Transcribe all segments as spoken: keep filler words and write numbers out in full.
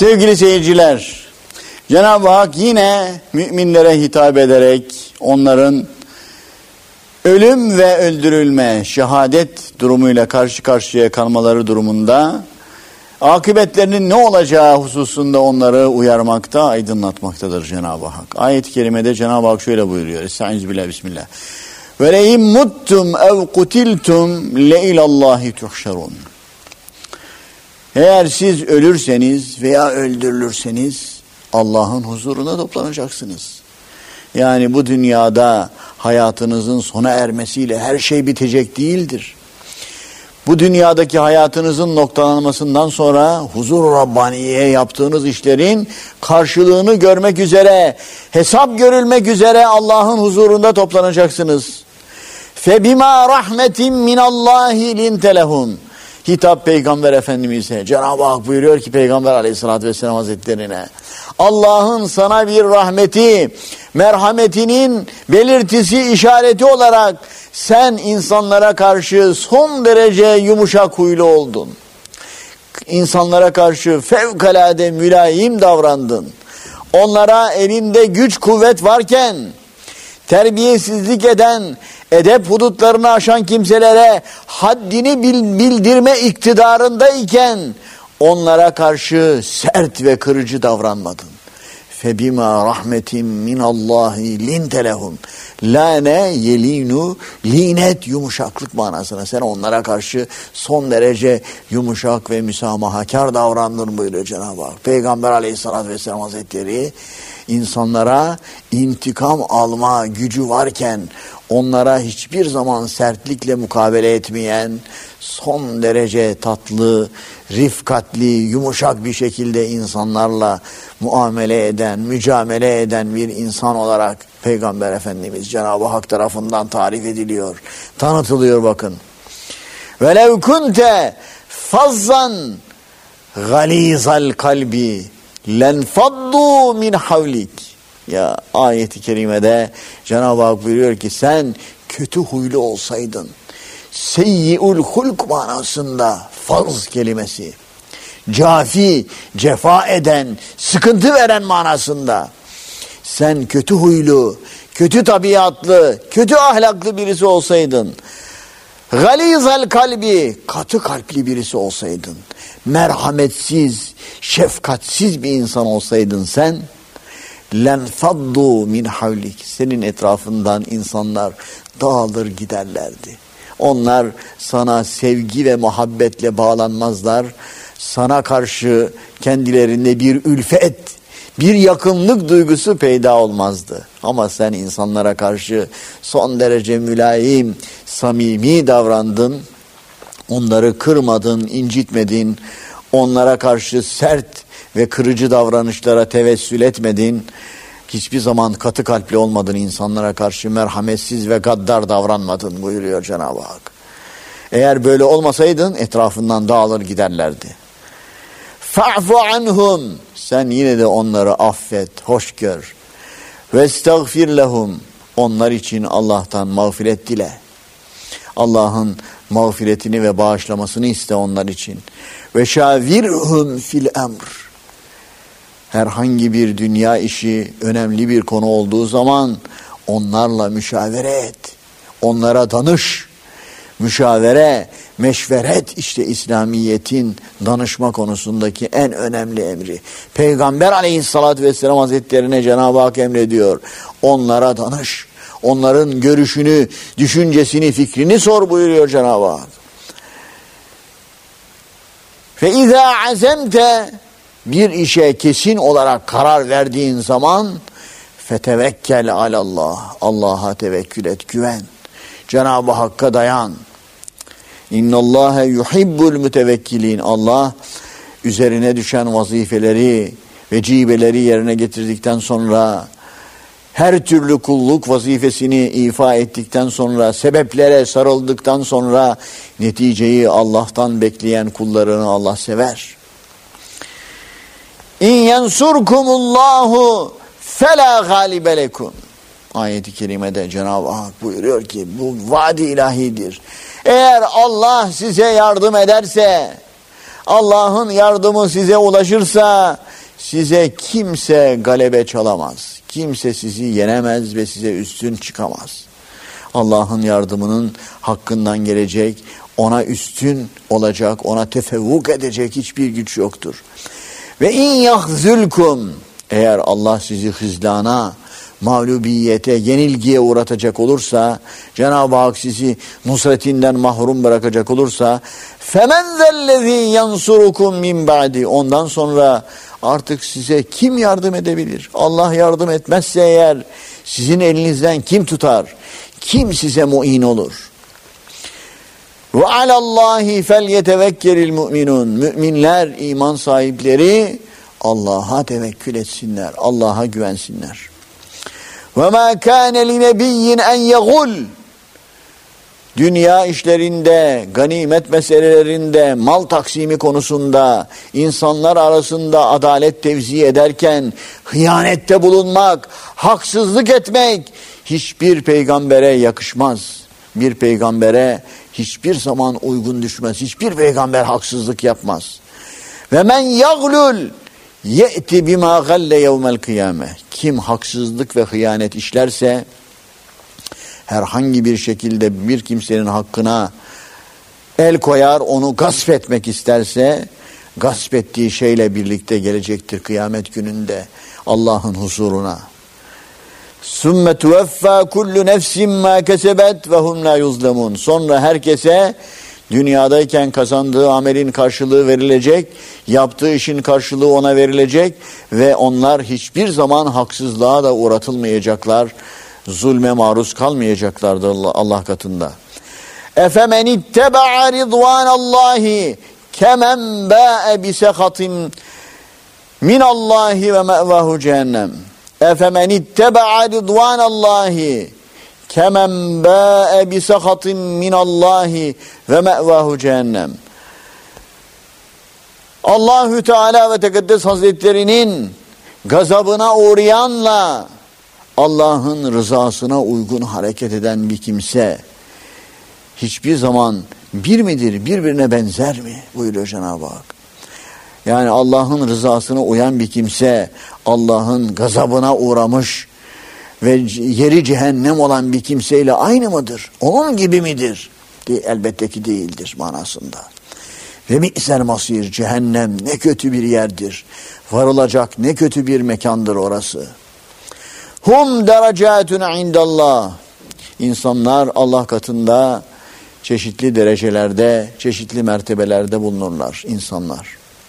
Sevgili seyirciler, Cenab-ı Hak yine müminlere hitap ederek onların ölüm ve öldürülme, şehadet durumuyla karşı karşıya kalmaları durumunda akıbetlerinin ne olacağı hususunda onları uyarmakta, aydınlatmaktadır Cenab-ı Hak. Ayet-i kerimede Cenab-ı Hak şöyle buyuruyor. Estağfirullah, bismillah. Ve le in muttum ev kutiltum le ilallahi tuhşerun. Eğer siz ölürseniz veya öldürülürseniz Allah'ın huzuruna toplanacaksınız. Yani bu dünyada hayatınızın sona ermesiyle her şey bitecek değildir. Bu dünyadaki hayatınızın noktalanmasından sonra huzur-u Rabbaniye yaptığınız işlerin karşılığını görmek üzere, hesap görülmek üzere Allah'ın huzurunda toplanacaksınız. فَبِمَا رَحْمَةٍ مِّنَ اللّٰهِ لِنْتَ لَهُمْ. Hitap Peygamber Efendimiz'e. Cenab-ı Hak buyuruyor ki Peygamber Aleyhisselatü Vesselam Hazretlerine, Allah'ın sana bir rahmeti, merhametinin belirtisi, işareti olarak sen insanlara karşı son derece yumuşak huylu oldun. İnsanlara karşı fevkalade mülayim davrandın. Onlara elinde güç kuvvet varken terbiyesizlik eden, edep hudutlarını aşan kimselere haddini bildirme iktidarındayken onlara karşı sert ve kırıcı davranmadın. Febima rahmetin minallahi linte lehum. Lane yelinu, linet yumuşaklık manasına. Sen onlara karşı son derece yumuşak ve müsamahakar davrandın buyuruyor Cenab-ı Hak. Peygamber Aleyhisselatü Vesselam Hazretleri insanlara intikam alma gücü varken onlara hiçbir zaman sertlikle mukabele etmeyen, son derece tatlı, rifkatli, yumuşak bir şekilde insanlarla muamele eden, mücamele eden bir insan olarak Peygamber Efendimiz Cenab-ı Hak tarafından tarif ediliyor, tanıtılıyor bakın. وَلَوْ كُنْتَ فَظًّا غَلِيظَ الْقَلْبِ لَنْفَضُّوا مِنْ حَوْلِكَ. Ya ayet-i kerimede Cenab-ı Hak buyuruyor ki sen kötü huylu olsaydın, seyyi'ul hulk manasında faz kelimesi, cafi, cefa eden, sıkıntı veren manasında, sen kötü huylu, kötü tabiatlı, kötü ahlaklı birisi olsaydın, galizal kalbi, katı kalpli birisi olsaydın, merhametsiz, şefkatsiz bir insan olsaydın sen, lenfaddu min havlik, senin etrafından insanlar dağılır giderlerdi. Onlar sana sevgi ve muhabbetle bağlanmazlar. Sana karşı kendilerinde bir ülfet, bir yakınlık duygusu peyda olmazdı. Ama sen insanlara karşı son derece mülayim, samimi davrandın. Onları kırmadın, incitmedin. Onlara karşı sert ve kırıcı davranışlara tevessül etmedin. Hiçbir zaman katı kalpli olmadın, insanlara karşı merhametsiz ve gaddar davranmadın buyuruyor Cenab-ı Hak. Eğer böyle olmasaydın etrafından dağılır giderlerdi. Fa'fu anhum, sen yine de onları affet, hoş gör. Vestagfir lehum, onlar için Allah'tan mağfiret dile. Allah'ın mağfiretini ve bağışlamasını iste onlar için. Ve şavirhum fil emr. Herhangi bir dünya işi önemli bir konu olduğu zaman onlarla müşavere et. Onlara danış. Müşavere, meşveret işte İslamiyet'in danışma konusundaki en önemli emri. Peygamber Aleyhisselatü Vesselam Hazretlerine Cenab-ı Hak emrediyor. Onlara danış. Onların görüşünü, düşüncesini, fikrini sor buyuruyor Cenab-ı Hak. Fe izâ azemte, bir işe kesin olarak karar verdiğin zaman fetevekkel alallah, Allah'a tevekkül et, güven. Cenab-ı Hakk'a dayan. İnnallâhe yuhibbul mütevekkilin. Allah üzerine düşen vazifeleri, vecibeleri yerine getirdikten sonra, her türlü kulluk vazifesini ifa ettikten sonra, sebeplere sarıldıktan sonra neticeyi Allah'tan bekleyen kullarını Allah sever. İn yensurkumullahu fela galibe lekum. Ayet-i kerimede Cenab-ı Hak buyuruyor ki bu vaadi ilahidir. Eğer Allah size yardım ederse, Allah'ın yardımı size ulaşırsa size kimse galebe çalamaz. Kimse sizi yenemez ve size üstün çıkamaz. Allah'ın yardımının hakkından gelecek, ona üstün olacak, ona tefevvuk edecek hiçbir güç yoktur. Ve in yahzulkum, eğer Allah sizi hızlana, mağlubiyete, yenilgiye uğratacak olursa, Cenab-ı Hak sizi nusretinden mahrum bırakacak olursa, femen zellezî yansurukum min ba'di, ondan sonra artık size kim yardım edebilir? Allah yardım etmezse eğer sizin elinizden kim tutar? Kim size muin olur? Ve alallahi felyetevekkelil mu'minun. Müminler, iman sahipleri Allah'a tevekkül etsinler, Allah'a güvensinler. Ve ma kâne li nebiyyin en yegul. Dünya işlerinde, ganimet meselelerinde, mal taksimi konusunda, insanlar arasında adalet tevzi ederken hıyanette bulunmak, haksızlık etmek hiçbir peygambere yakışmaz. Bir peygambere hiçbir zaman uygun düşmez. Hiçbir peygamber haksızlık yapmaz. Ve men yaglul ye'ti bima galle yevmel kıyame. Kim haksızlık ve hıyanet işlerse, herhangi bir şekilde bir kimsenin hakkına el koyar, onu gasp etmek isterse, gasp ettiği şeyle birlikte gelecektir kıyamet gününde Allah'ın huzuruna. Sümme tuveffa kullu nefsin ma kesebet ve hum la yuzlemun. Sonra herkese dünyadayken kazandığı amelin karşılığı verilecek, yaptığı işin karşılığı ona verilecek ve onlar hiçbir zaman haksızlığa da uğratılmayacaklar, zulme maruz kalmayacaklardır Allah katında. Efemen itteba'a ridvanallahi kemen ba'e bi sehatin minallahi ve me'vahu cehennem. Efemen itteba'a ridvanallahi kemen ba'e bi sehatin minallahi ve me'vahu cehennem. Allahü Teala ve Tekaddes Hazretlerinin gazabına uğrayanla Allah'ın rızasına uygun hareket eden bir kimse hiçbir zaman bir midir, birbirine benzer mi? Buyuruyor Cenab-ı Hak. Yani Allah'ın rızasına uyan bir kimse Allah'ın gazabına uğramış ve yeri cehennem olan bir kimseyle aynı mıdır? Onun gibi midir? De, elbette ki değildir manasında. Ve mi'sel masir, cehennem ne kötü bir yerdir. Varılacak ne kötü bir mekandır orası. Hum derecatun indallah. İnsanlar Allah katında çeşitli derecelerde, çeşitli mertebelerde bulunurlar insanlar.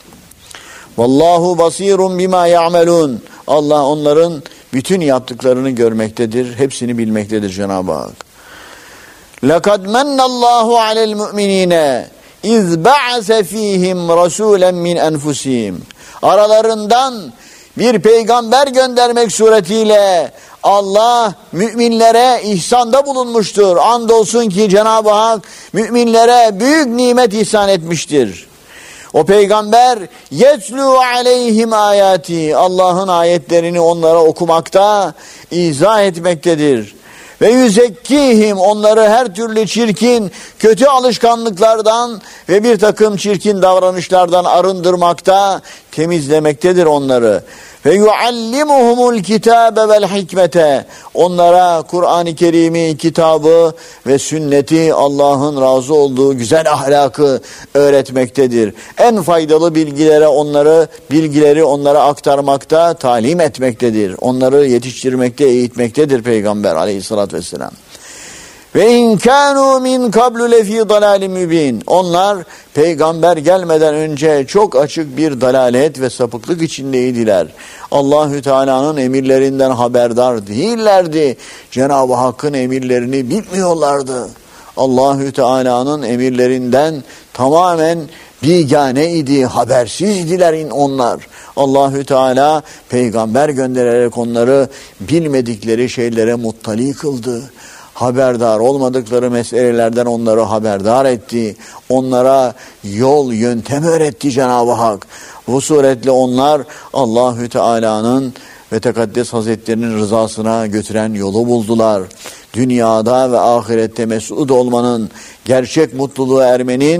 Vallahu basirun bima ya'melun. Allah onların bütün yaptıklarını görmektedir, hepsini bilmektedir Cenab-ı Hak. Lekad mennallahu alel mu'minine iz ba'ase fihim rasulen min enfusihim. Aralarından bir peygamber göndermek suretiyle Allah müminlere ihsanda bulunmuştur. Andolsun ki Cenab-ı Hak müminlere büyük nimet ihsan etmiştir. O peygamber yetlu aleyhim ayati, Allah'ın ayetlerini onlara okumakta, izah etmektedir. Ve yüzekkihim, onları her türlü çirkin, kötü alışkanlıklardan ve bir takım çirkin davranışlardan arındırmakta, temizlemektedir onları. Ve yuallimuhumul kitabe vel hikmete, onlara Kur'an-ı Kerim'i, kitabı ve sünneti, Allah'ın razı olduğu güzel ahlakı öğretmektedir. En faydalı bilgilere onları, bilgileri onlara aktarmakta, talim etmektedir. Onları yetiştirmekte, eğitmektedir Peygamber aleyhissalatü vesselam. Ve in kanu min qablu lefi dalalim mübin. Onlar peygamber gelmeden önce çok açık bir dalalet ve sapıklık içindeydiler. Allahü Teala'nın emirlerinden haberdar değillerdi. Cenab-ı Hakk'ın emirlerini bilmiyorlardı. Allahü Teala'nın emirlerinden tamamen bigane idi, habersizdiler onlar. Allahü Teala peygamber göndererek onları bilmedikleri şeylere muttali kıldı. Haberdar olmadıkları meselelerden onları haberdar etti. Onlara yol, yöntem öğretti Cenab-ı Hak. Bu suretle onlar Allahü Teala'nın ve Tekaddes Hazretlerinin rızasına götüren yolu buldular. Dünyada ve ahirette mesut olmanın, gerçek mutluluğa ermenin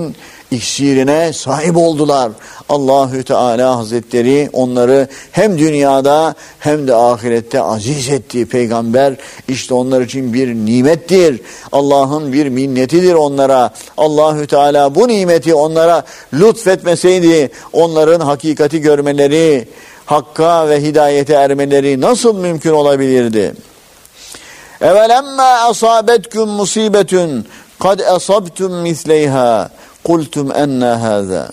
iksirine sahip oldular. Allahü Teala Hazretleri onları hem dünyada hem de ahirette aziz ettiği peygamber işte onlar için bir nimettir. Allah'ın bir minnetidir onlara. Allahü Teala bu nimeti onlara lütfetmeseydi onların hakikati görmeleri, hakka ve hidayete ermeleri nasıl mümkün olabilirdi? Evelemme asabetkum musibetun kad asabtum misleyha kultum enna hâzâ.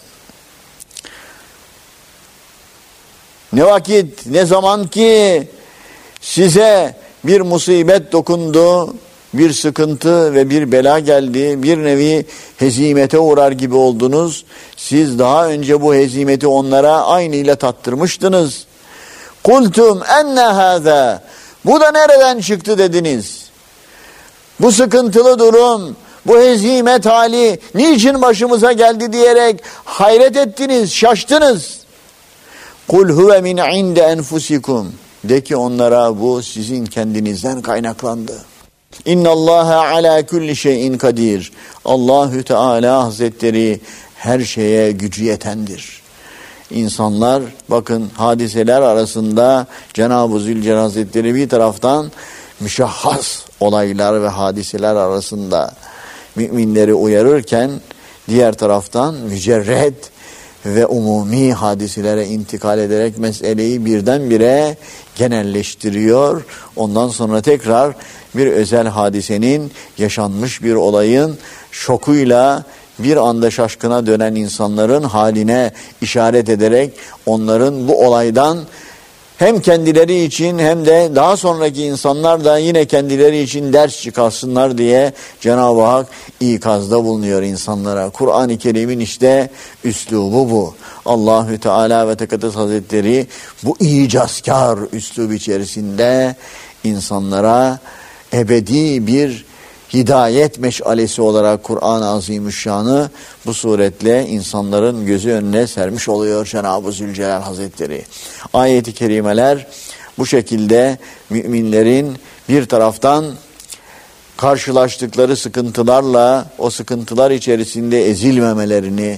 Ne vakit, ne zaman ki size bir musibet dokundu, bir sıkıntı ve bir bela geldi, bir nevi hezimete uğrar gibi oldunuz. Siz daha önce bu hezimeti onlara aynıyla tattırmıştınız. Kultum enne hâzâ. Bu da nereden çıktı dediniz. Bu sıkıntılı durum, bu hezimet hali niçin başımıza geldi diyerek hayret ettiniz, şaştınız. Kul huve min inde enfusikum. De ki onlara bu sizin kendinizden kaynaklandı. İnnallâhe alâ kulli şeyin kadir. Allahü Teala Hazretleri her şeye gücü yetendir. İnsanlar bakın hadiseler arasında Cenab-ı Zülcelal Hazretleri bir taraftan müşahhas olaylar ve hadiseler arasında müminleri uyarırken diğer taraftan mücerred ve umumi hadiselere intikal ederek meseleyi birdenbire genelleştiriyor. Ondan sonra tekrar bir özel hadisenin, yaşanmış bir olayın şokuyla bir anda şaşkına dönen insanların haline işaret ederek onların bu olaydan hem kendileri için hem de daha sonraki insanlar da yine kendileri için ders çıkarsınlar diye Cenab-ı Hak ikazda bulunuyor insanlara. Kur'an-ı Kerim'in işte üslubu bu. Allahü Teala ve Tekaddes Hazretleri bu icazkar üslub içerisinde insanlara ebedi bir hidayet meşalesi olarak Kur'an-ı Azimüşşan'ı bu suretle insanların gözü önüne sermiş oluyor Cenab-ı Zülcelal Hazretleri. Ayet-i kerimeler bu şekilde müminlerin bir taraftan karşılaştıkları sıkıntılarla o sıkıntılar içerisinde ezilmemelerini,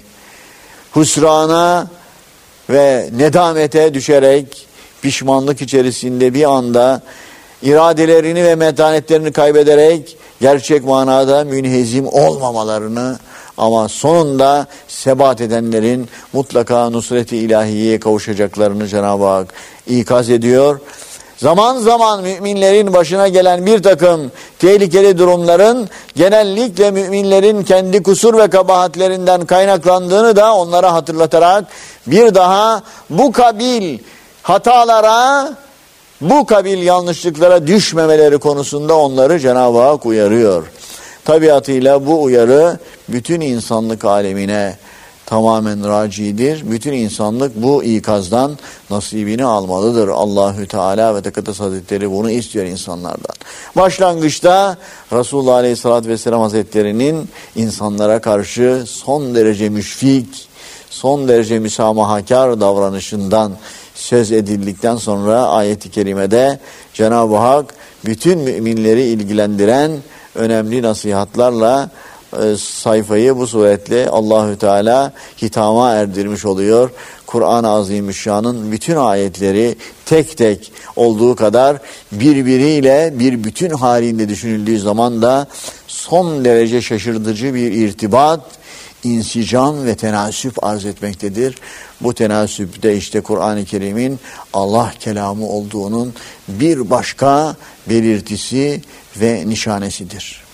husrana ve nedamete düşerek pişmanlık içerisinde bir anda iradelerini ve metanetlerini kaybederek gerçek manada münhezim olmamalarını ama sonunda sebat edenlerin mutlaka nusret-i ilahiyeye kavuşacaklarını Cenab-ı Hak ikaz ediyor. Zaman zaman müminlerin başına gelen bir takım tehlikeli durumların genellikle müminlerin kendi kusur ve kabahatlerinden kaynaklandığını da onlara hatırlatarak bir daha bu kabil hatalara, bu kabil yanlışlıklara düşmemeleri konusunda onları Cenab-ı Hak uyarıyor. Tabiatıyla bu uyarı bütün insanlık alemine tamamen racidir. Bütün insanlık bu ikazdan nasibini almalıdır. Allahü Teala ve Tekaddes Hazretleri bunu istiyor insanlardan. Başlangıçta Resulullah Aleyhisselatü Vesselam Hazretleri'nin insanlara karşı son derece müşfik, son derece müsamahakar davranışından söz edildikten sonra ayet-i kerimede Cenab-ı Hak bütün müminleri ilgilendiren önemli nasihatlarla e, sayfayı bu suretle Allahü Teala hitama erdirmiş oluyor. Kur'an-ı Azimüşşan'ın bütün ayetleri tek tek olduğu kadar birbiriyle bir bütün halinde düşünüldüğü zaman da son derece şaşırtıcı bir irtibat, insicam ve tenasüp arz etmektedir. Bu tenasüpte işte Kur'an-ı Kerim'in Allah kelamı olduğunun bir başka belirtisi ve nişanesidir.